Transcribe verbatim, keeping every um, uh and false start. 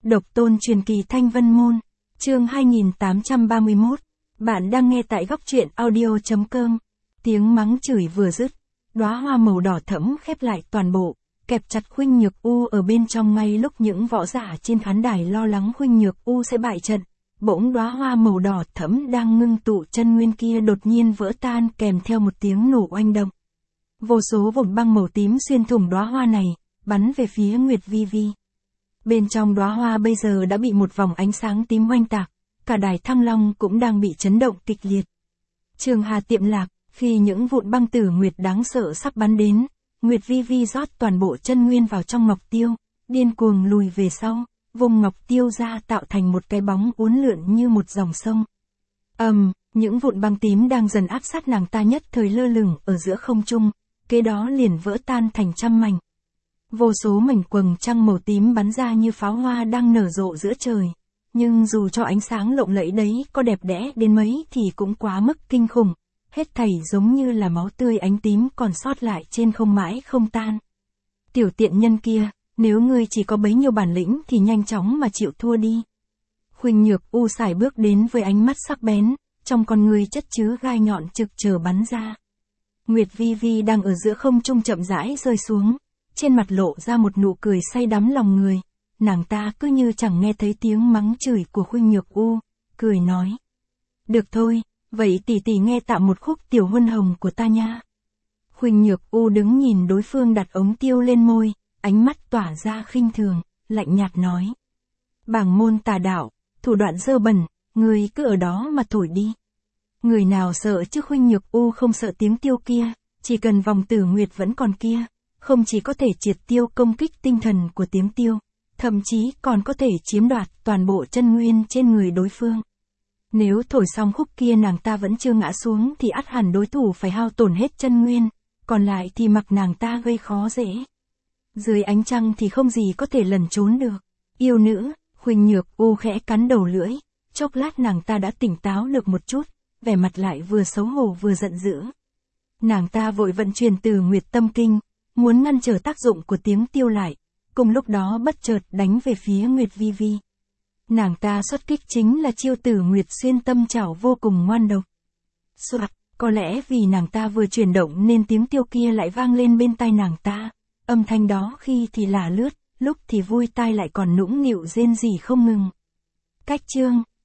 Độc tôn truyền kỳ Thanh Vân Môn, chương hai nghìn tám trăm ba mươi mốt. Bạn đang nghe tại góc truyện audio chấm com. Tiếng mắng chửi vừa dứt, đóa hoa màu đỏ thẫm khép lại toàn bộ, kẹp chặt Khuynh Nhược U ở bên trong. Ngay lúc những võ giả trên khán đài lo lắng Khuynh Nhược U sẽ bại trận, bỗng đóa hoa màu đỏ thẫm đang ngưng tụ chân nguyên kia đột nhiên vỡ tan kèm theo một tiếng nổ oanh động. Vô số vụn băng màu tím xuyên thủng đóa hoa này, bắn về phía Nguyệt Vi Vi. Bên trong đóa hoa bây giờ đã bị một vòng ánh sáng tím oanh tạc, cả đài Thăng Long cũng đang bị chấn động kịch liệt. Trường Hà tiệm lạc, khi những vụn băng tử nguyệt đáng sợ sắp bắn đến, Nguyệt Vi Vi rót toàn bộ chân nguyên vào trong ngọc tiêu, điên cuồng lùi về sau, vùng ngọc tiêu ra tạo thành một cái bóng uốn lượn như một dòng sông. Ầm, um, những vụn băng tím đang dần áp sát nàng ta nhất thời lơ lửng ở giữa không trung, kế đó liền vỡ tan thành trăm mảnh. Vô số mảnh quầng trăng màu tím bắn ra như pháo hoa đang nở rộ giữa trời, nhưng dù cho ánh sáng lộng lẫy đấy có đẹp đẽ đến mấy thì cũng quá mức kinh khủng, hết thảy giống như là máu tươi ánh tím còn sót lại trên không mãi không tan. Tiểu tiện nhân kia, nếu ngươi chỉ có bấy nhiêu bản lĩnh thì nhanh chóng mà chịu thua đi. Khuynh Nhược U sải bước đến với ánh mắt sắc bén, trong con người chất chứa gai nhọn trực chờ bắn ra. Nguyệt Vi Vi đang ở giữa không trung chậm rãi rơi xuống, trên mặt lộ ra một nụ cười say đắm lòng người. Nàng ta cứ như chẳng nghe thấy tiếng mắng chửi của Khuynh Nhược U, cười nói: "Được thôi, vậy tỷ tỷ nghe tạm một khúc Tiểu Huân Hồng của ta nha." Khuynh Nhược U đứng nhìn đối phương đặt ống tiêu lên môi, ánh mắt tỏa ra khinh thường, lạnh nhạt nói: "Bảng môn tà đạo, thủ đoạn dơ bẩn, ngươi cứ ở đó mà thổi đi." Người nào sợ chứ? Khuynh Nhược U không sợ tiếng tiêu kia, chỉ cần vòng tử nguyệt vẫn còn kia, không chỉ có thể triệt tiêu công kích tinh thần của tiếng tiêu, thậm chí còn có thể chiếm đoạt toàn bộ chân nguyên trên người đối phương. Nếu thổi xong khúc kia nàng ta vẫn chưa ngã xuống thì ắt hẳn đối thủ phải hao tổn hết chân nguyên, còn lại thì mặc nàng ta gây khó dễ. Dưới ánh trăng thì không gì có thể lẩn trốn được. Yêu nữ, Khuynh Nhược U khẽ cắn đầu lưỡi, chốc lát nàng ta đã tỉnh táo được một chút, vẻ mặt lại vừa xấu hổ vừa giận dữ. Nàng ta vội vận chuyển Từ Nguyệt Tâm Kinh, muốn ngăn trở tác dụng của tiếng tiêu lại, cùng lúc đó bất chợt đánh về phía Nguyệt Vi Vi. Nàng ta xuất kích chính là chiêu Tử Nguyệt Xuyên Tâm Chảo vô cùng ngoan độc. Soạt, có lẽ vì nàng ta vừa chuyển động nên tiếng tiêu kia lại vang lên bên tai nàng ta, âm thanh đó khi thì lả lướt, lúc thì vui tai lại còn nũng nịu rên rỉ không ngừng. Cách chương